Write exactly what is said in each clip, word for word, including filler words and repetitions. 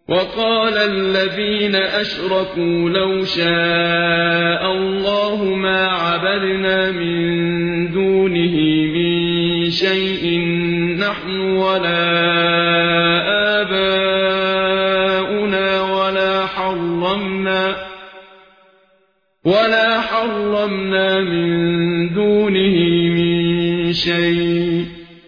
وقال الذين أشركوا لو شاء الله ما عبدنا من دونه من شيء نحن ولا آباؤنا ولا حرمنا ولا حرمنا من دونه من شيء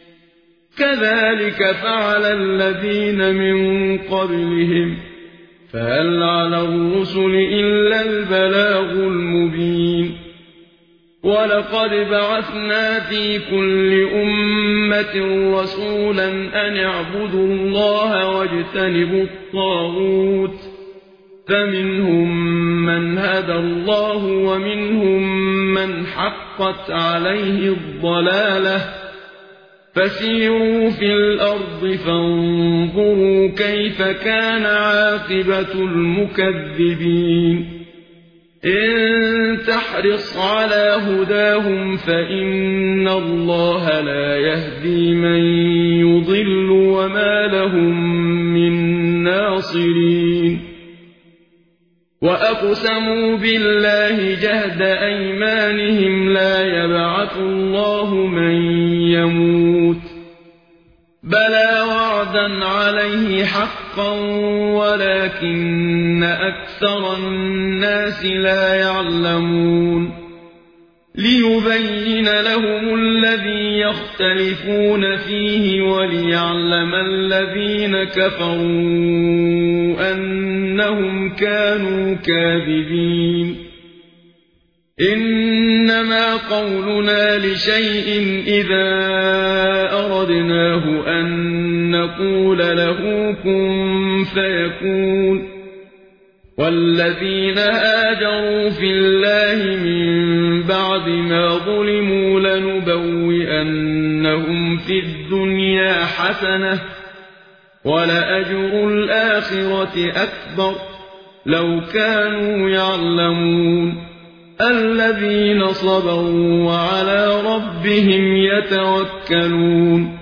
كذلك فعل الذين من قبلهم فهل على الرسل إلا البلاغ المبين ولقد بعثنا في كل أمة رسولا أن اعبدوا الله واجتنبوا الطاغوت فمنهم من هدى الله ومنهم من حقت عليه الضلالة فسيروا في الأرض فانظروا كيف كان عاقبة المكذبين إن تحرص على هداهم فإن الله لا يهدي من يضل وما لهم من ناصرين وأقسموا بالله جهد أيمانهم لا يبعث الله من يموت بلى وعدا عليه حقا ولكن أكثر الناس لا يعلمون ليبين لهم الذي يختلفون فيه وليعلم الذين كفروا أنهم كانوا كاذبين إنما قولنا لشيء إذا أردناه أن نقول له كن فيكون والذين هاجروا في الله من بعد ما ظلموا لنبوئنهم في الدنيا حسنة ولأجر الآخرة أكبر لو كانوا يعلمون الذين صبروا وعلى ربهم يتوكلون